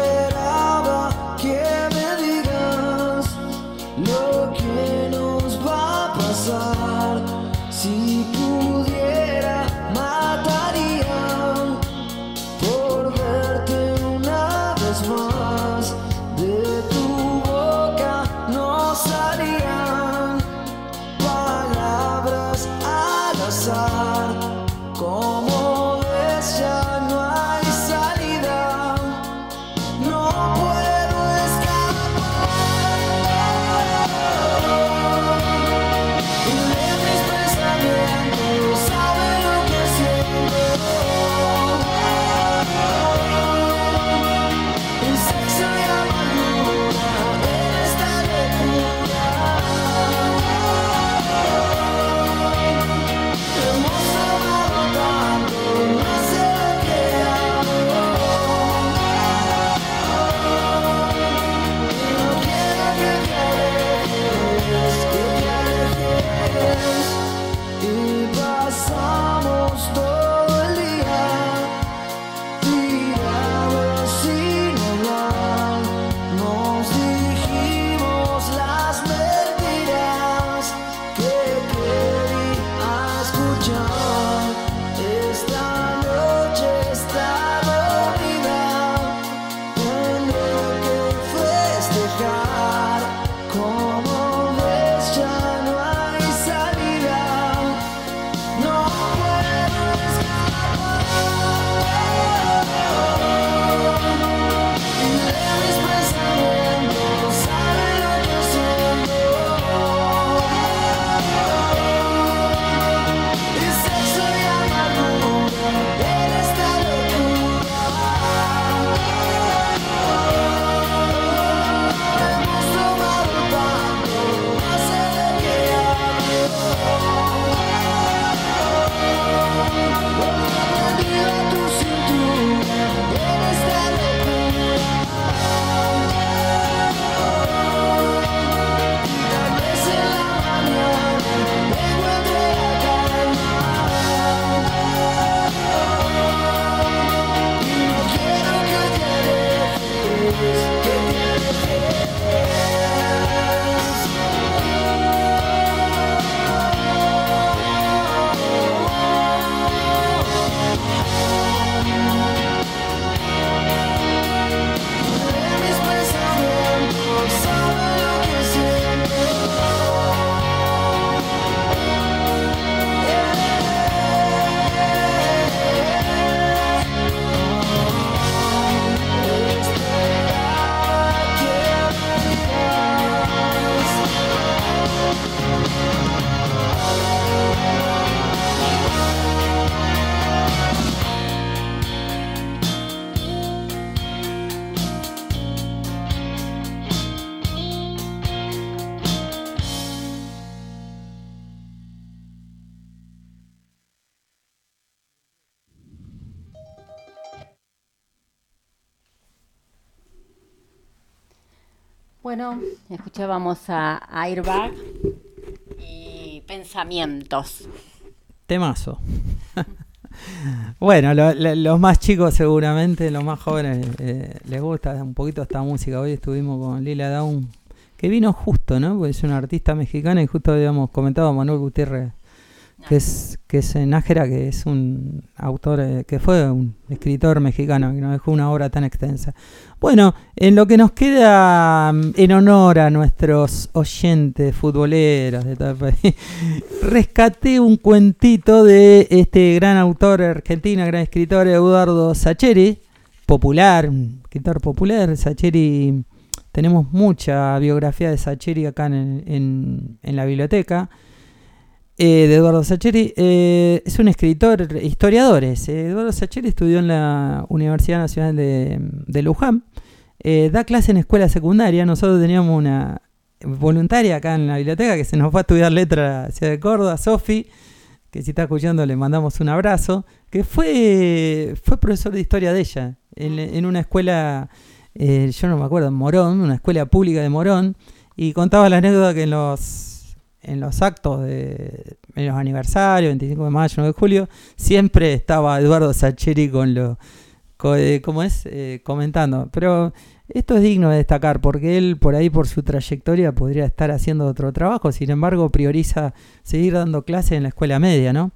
Bueno, escuchábamos a Airbag y Pensamientos. Temazo. Bueno, lo, lo, los más chicos seguramente, los más jóvenes eh, les gusta un poquito esta música. Hoy estuvimos con Lila Downs, que vino justo, ¿no? Porque es una artista mexicana y justo habíamos comentado a Manuel Gutiérrez, que es, que es Nájera, que es un autor, eh, que fue un escritor mexicano, que nos dejó una obra tan extensa. Bueno, en lo que nos queda en honor a nuestros oyentes futboleros de todo el país, rescaté un cuentito de este gran autor argentino, gran escritor Eduardo Sacheri, popular, un escritor popular. Sacheri, tenemos mucha biografía de Sacheri acá en, en, en la biblioteca. Eh, de Eduardo Sacheri, eh, es un escritor, historiador. Eh. Eduardo Sacheri estudió en la Universidad Nacional de, de Luján, eh, da clase en escuela secundaria. Nosotros teníamos una voluntaria acá en la biblioteca que se nos fue a estudiar letra a Ciudad de Córdoba, Sofi, que si está escuchando le mandamos un abrazo, que fue, fue profesor de historia de ella, en, en una escuela, eh, yo no me acuerdo, en Morón, una escuela pública de Morón, y contaba la anécdota que en los en los actos de en los aniversarios, veinticinco de mayo, nueve de julio, siempre estaba Eduardo Sacheri con lo con, eh, ¿cómo es? Eh, comentando. Pero esto es digno de destacar porque él por ahí por su trayectoria podría estar haciendo otro trabajo, sin embargo prioriza seguir dando clases en la escuela media, ¿no?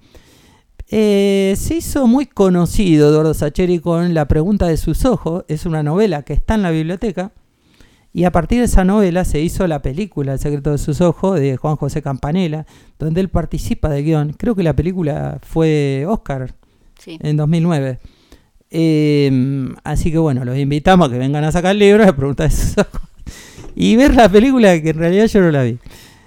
Eh, se hizo muy conocido Eduardo Sacheri con La pregunta de sus ojos, es una novela que está en la biblioteca. Y a partir de esa novela se hizo la película El secreto de sus ojos, de Juan José Campanella, donde él participa de guión. Creo que la película fue Oscar, sí, en dos mil nueve. Eh, así que bueno, los invitamos a que vengan a sacar el libro, a preguntar de sus ojos, y ver la película, que en realidad yo no la vi.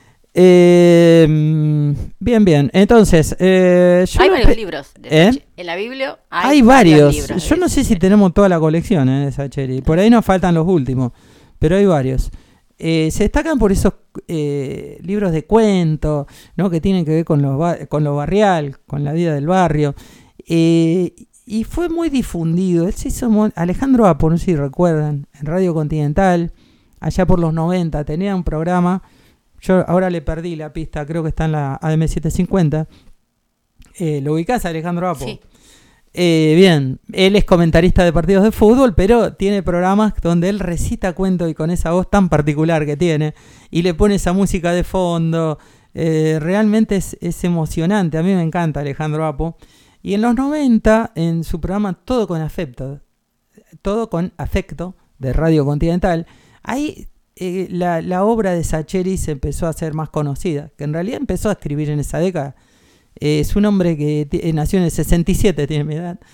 Eh, bien, bien. Entonces, eh, yo hay no varios pe- libros. De ¿Eh? En la Biblia hay, hay varios. libros Yo no sé si tenemos toda la colección eh, de Sacheri. Por ahí nos faltan los últimos, pero hay varios. Eh, se destacan por esos eh, libros de cuentos, ¿no? Que tienen que ver con lo, ba- con lo barrial, con la vida del barrio. Eh, y fue muy difundido. Él se hizo mo- Alejandro Apo, no sé si recuerdan, en Radio Continental, allá por los noventa, tenía un programa. Yo ahora le perdí la pista, creo que está en la A M setecientos cincuenta. Eh, ¿Lo ubicás, Alejandro Apo? Sí. Eh, bien, él es comentarista de partidos de fútbol, pero tiene programas donde él recita cuentos y con esa voz tan particular que tiene, y le pone esa música de fondo. Eh, realmente es, es emocionante. A mí me encanta Alejandro Apo. Y en los noventa, en su programa Todo con Afecto, Todo con Afecto, de Radio Continental, ahí eh, la, la obra de Sacheri se empezó a hacer más conocida, que en realidad empezó a escribir en esa década. Eh, es un hombre que t- nació en el sesenta y siete, tiene mi edad.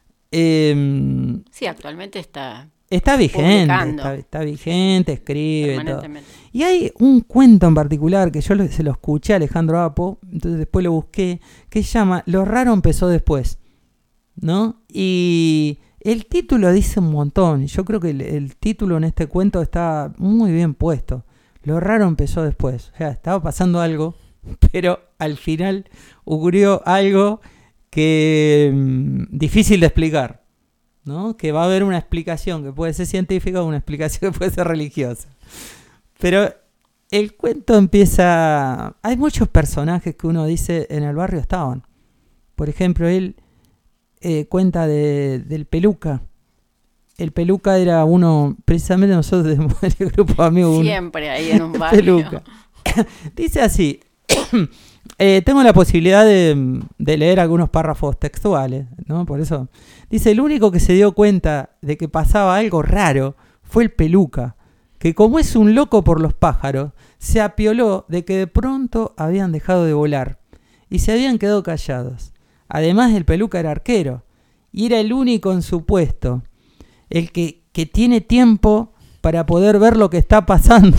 Eh, Sí, actualmente está está vigente, publicando. está, está vigente, escribe todo. permanentemente. Y hay un cuento en particular que yo lo- se lo escuché a Alejandro Apo, entonces después lo busqué, que se llama Lo raro empezó después, ¿no? Y el título dice un montón. Yo creo que el, el título en este cuento está muy bien puesto. Lo raro empezó después. O sea, estaba pasando algo, pero al final ocurrió algo que mmm, difícil de explicar, ¿no? Que va a haber una explicación que puede ser científica o una explicación que puede ser religiosa. Pero el cuento empieza... Hay muchos personajes que uno dice en el barrio estaban. Por ejemplo, él eh, cuenta de, del Peluca. El Peluca era uno... Precisamente nosotros tenemos el grupo de amigos. Siempre ahí en un barrio. Peluca. Dice así... Eh, tengo la posibilidad de, de leer algunos párrafos textuales, ¿no? Por eso dice: el único que se dio cuenta de que pasaba algo raro fue el Peluca, que como es un loco por los pájaros, se apioló de que de pronto habían dejado de volar y se habían quedado callados. Además, el Peluca era arquero y era el único en su puesto, el que, que tiene tiempo para poder ver lo que está pasando.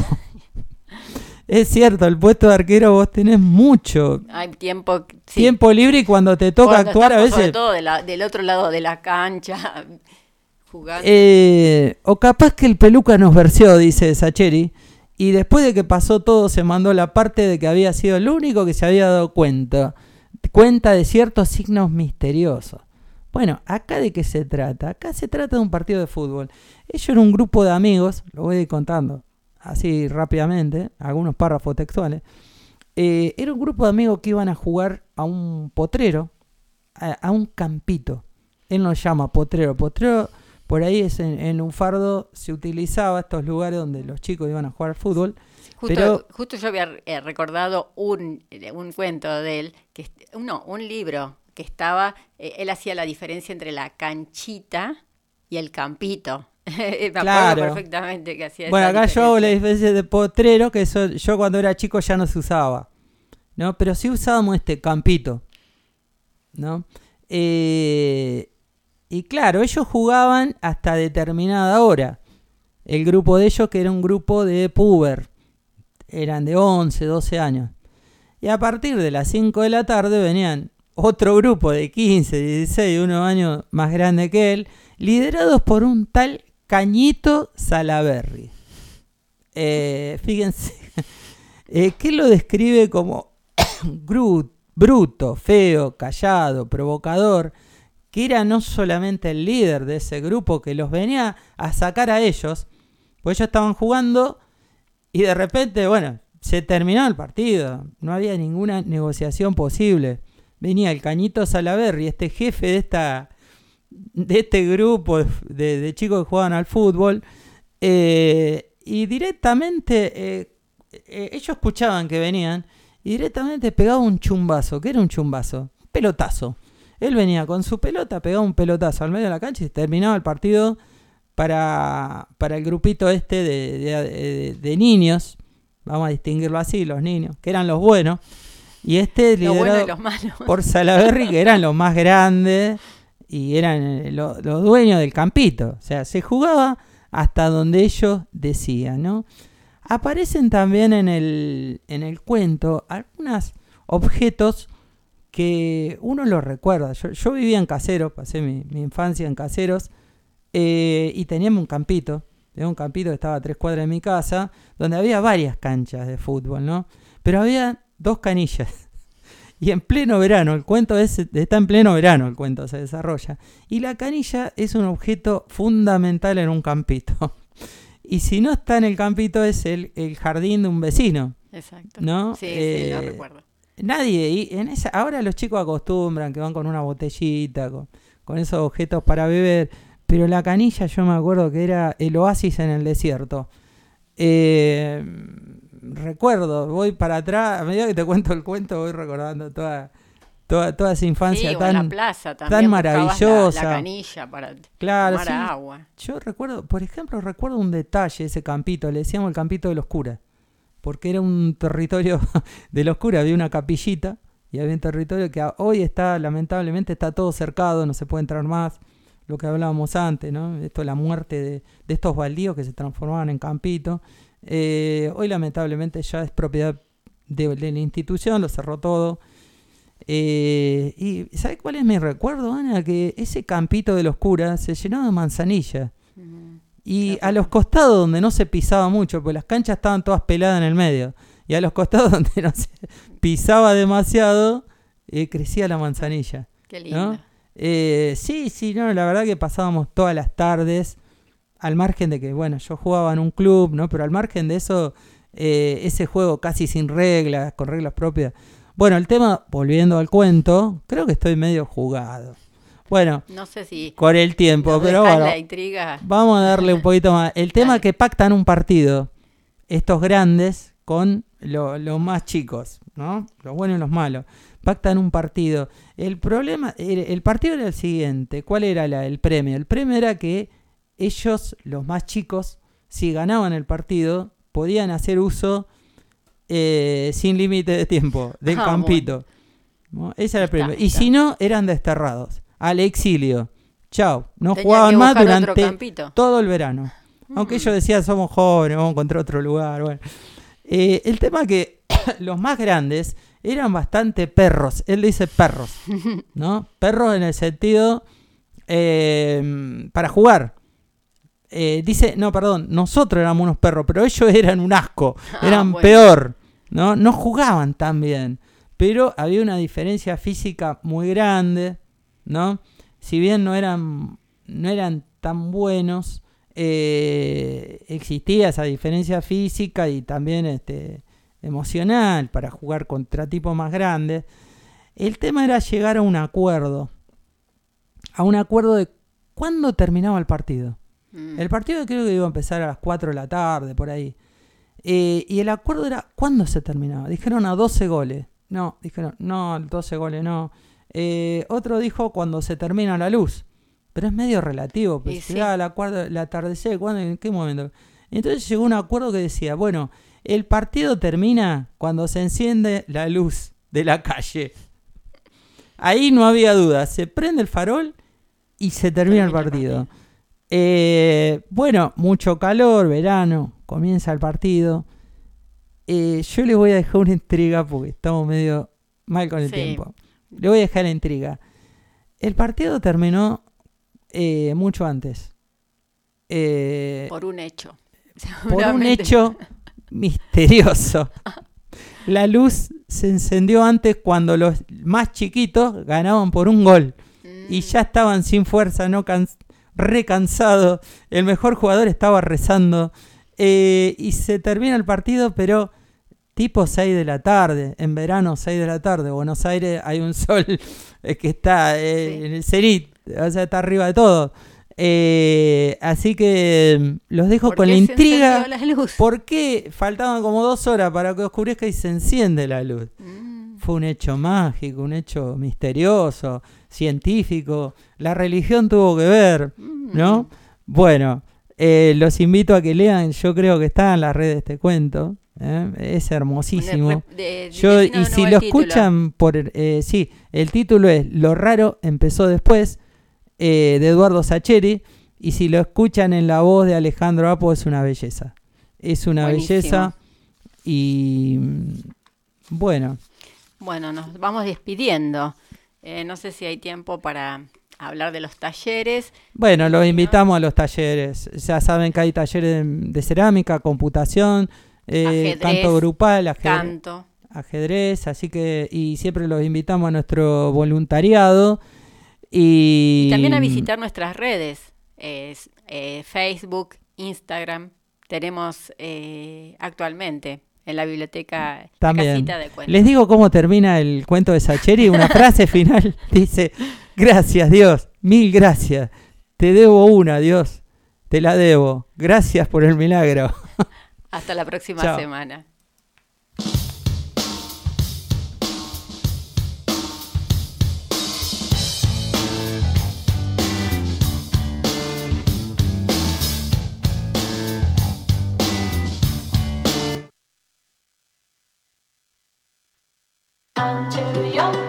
Es cierto, el puesto de arquero vos tenés mucho Hay tiempo, sí. tiempo libre, y cuando te toca Cuando actuar a estamos, veces... sobre todo de la- del otro lado de la cancha, jugando. Eh, o capaz que el Peluca nos versió, dice Sacheri, y después de que pasó todo se mandó la parte de que había sido el único que se había dado cuenta, cuenta de ciertos signos misteriosos. Bueno, ¿acá de qué se trata? Acá se trata de un partido de fútbol. Ellos eran un grupo de amigos, lo voy a ir contando, así rápidamente, algunos párrafos textuales. Eh, era un grupo de amigos que iban a jugar a un potrero, a, a un campito. Él lo llama potrero. Potrero, por ahí es en, en Lunfardo, se utilizaba estos lugares donde los chicos iban a jugar al fútbol. Justo, pero, justo yo había eh, recordado un, un cuento de él, que no, un libro que estaba, eh, él hacía la diferencia entre la canchita y el campito. Me claro. acuerdo perfectamente que hacía bueno, esa acá diferencia. yo hago la diferencia de potrero, que eso yo cuando era chico ya no se usaba, ¿no? Pero sí usábamos este campito, ¿no? Eh, y claro, ellos jugaban hasta determinada hora. El grupo de ellos, que era un grupo de puber, eran de once, doce años. Y a partir de las cinco de la tarde venían otro grupo de quince, dieciséis, unos años más grande que él, liderados por un tal Cañito Salaberry. Eh, fíjense, eh, que lo describe como bruto, feo, callado, provocador, que era no solamente el líder de ese grupo que los venía a sacar a ellos, pues ellos estaban jugando y de repente, bueno, se terminó el partido, no había ninguna negociación posible. Venía el Cañito Salaberry, este jefe de esta de este grupo de, de chicos que jugaban al fútbol, eh, y directamente eh, eh, ellos escuchaban que venían y directamente pegaba un chumbazo. ¿Qué era un chumbazo? Un pelotazo. Él venía con su pelota, pegaba un pelotazo al medio de la cancha y terminaba el partido para, para el grupito este de, de, de, de niños, vamos a distinguirlo así, los niños, que eran los buenos, y este lo liderado bueno y los malos. por Salaberry, que eran los más grandes y eran los, los dueños del campito. O sea, se jugaba hasta donde ellos decían, ¿no? Aparecen también en el, en el cuento algunos objetos que uno los recuerda. Yo, yo vivía en Caseros, pasé mi, mi infancia en Caseros, eh, y teníamos un campito. Tenía un campito que estaba a tres cuadras de mi casa, donde había varias canchas de fútbol, ¿no? Pero había dos canillas. Y en pleno verano, el cuento es, está en pleno verano, el cuento se desarrolla. Y la canilla es un objeto fundamental en un campito. Y si no está en el campito es el, el jardín de un vecino. Exacto. ¿No? Sí, eh, sí, lo recuerdo. Nadie, y en esa, ahora los chicos acostumbran que van con una botellita, con, con esos objetos para beber. Pero la canilla yo me acuerdo que era el oasis en el desierto. Eh... Recuerdo, voy para atrás, a medida que te cuento el cuento voy recordando toda toda, toda esa infancia sí, tan, en la plaza también tan maravillosa. La, la canilla para claro, tomar sí. agua. Yo recuerdo, por ejemplo, recuerdo un detalle de ese campito, le decíamos el campito de los curas, porque era un territorio de los curas, había una capillita y había un territorio que hoy está, lamentablemente, está todo cercado, no se puede entrar más, lo que hablábamos antes, ¿no? Esto de la muerte de, de estos baldíos que se transformaban en campito. Eh, hoy lamentablemente ya es propiedad de, de la institución, lo cerró todo. Eh, y ¿sabes cuál es mi recuerdo, Ana? Que ese campito de los curas se llenó de manzanilla. Uh-huh. Y a los costados donde no se pisaba mucho, porque las canchas estaban todas peladas en el medio, y a los costados donde no se pisaba demasiado, eh, crecía la manzanilla. Qué lindo. ¿No? Eh, sí, sí, no, la verdad que pasábamos todas las tardes, al margen de que, bueno, yo jugaba en un club, ¿no? Pero al margen de eso, eh, ese juego casi sin reglas, con reglas propias. Bueno, el tema, volviendo al cuento, creo que estoy medio jugado. Bueno, no sé si con el tiempo, pero bueno, la intriga. Vamos a darle un poquito más. El tema Dale. Que pactan un partido, estos grandes con los lo más chicos, ¿no? Los buenos y los malos. Pactan un partido. El problema, el, el partido era el siguiente. ¿Cuál era la, el premio? El premio era que ellos, los más chicos, si ganaban el partido, podían hacer uso eh, sin límite de tiempo del ah, campito. Bueno. ¿No? Ese era el premio. Está, y está. Si no, eran desterrados al exilio. Chao. No Tenía jugaban más durante todo el verano. Mm. Aunque ellos decían, somos jóvenes, vamos a encontrar otro lugar. Bueno. Eh, el tema es que los más grandes eran bastante perros. Él dice perros, ¿no? Perros en el sentido eh, para jugar. Eh, dice, no, perdón, nosotros éramos unos perros, pero ellos eran un asco, eran ah, bueno. peor, ¿no? No jugaban tan bien, pero había una diferencia física muy grande, ¿no? Si bien no eran, no eran tan buenos, eh, existía esa diferencia física y también este, emocional para jugar contra tipos más grandes. El tema era llegar a un acuerdo, a un acuerdo de cuándo terminaba el partido. Mm. El partido creo que iba a empezar a las cuatro de la tarde, por ahí. Eh, y el acuerdo era cuándo se terminaba. Dijeron a doce goles. No, dijeron, no, doce goles no. Eh, otro dijo cuando se termina la luz. Pero es medio relativo, pues si llegaba sí. la, cuarta, la atardecer, ¿cuándo, ¿en qué momento? Entonces llegó un acuerdo que decía, bueno, el partido termina cuando se enciende la luz de la calle. Ahí no había duda, se prende el farol y se termina, termina el partido. El partido. Eh, bueno, mucho calor, verano, comienza el partido. Eh, yo les voy a dejar una intriga porque estamos medio mal con el sí. tiempo. Le voy a dejar la intriga. El partido terminó eh, mucho antes. Eh, por un hecho. Por un hecho misterioso. La luz se encendió antes cuando los más chiquitos ganaban por un gol. Mm. Y ya estaban sin fuerza, no can- recansados. El mejor jugador estaba rezando. Eh, y se termina el partido, pero tipo seis de la tarde. En verano, seis de la tarde. Buenos Aires hay un sol eh, que está eh, sí. en el cenit. O sea, está arriba de todo. Eh, así que los dejo con la intriga. La ¿Por qué faltaban como dos horas para que oscurezca y se enciende la luz? Mm. Fue un hecho mágico, un hecho misterioso, científico. La religión tuvo que ver, ¿no? Mm. Bueno, eh, los invito a que lean. Yo creo que está en las redes este cuento. ¿eh? Es hermosísimo. De, de, Yo, y si lo escuchan por eh, sí, el título es Lo raro empezó después. Eh, de Eduardo Sacheri, y si lo escuchan en la voz de Alejandro Apo es una belleza, es una Buenísimo. belleza y bueno bueno nos vamos despidiendo. Eh, no sé si hay tiempo para hablar de los talleres. Bueno, los invitamos ¿no? a los talleres, ya saben que hay talleres de, de cerámica, computación, eh, ajedrez, canto grupal, ajedrez, canto. ajedrez, así que y siempre los invitamos a nuestro voluntariado. Y, y también a visitar nuestras redes, eh, eh, Facebook, Instagram. Tenemos eh, actualmente en la biblioteca también. La casita de cuentos. Les digo cómo termina el cuento de Sacheri. Una frase final dice: gracias Dios, mil gracias. Te debo una, Dios. Te la debo. Gracias por el milagro. Hasta la próxima Chao. semana. I'm too young.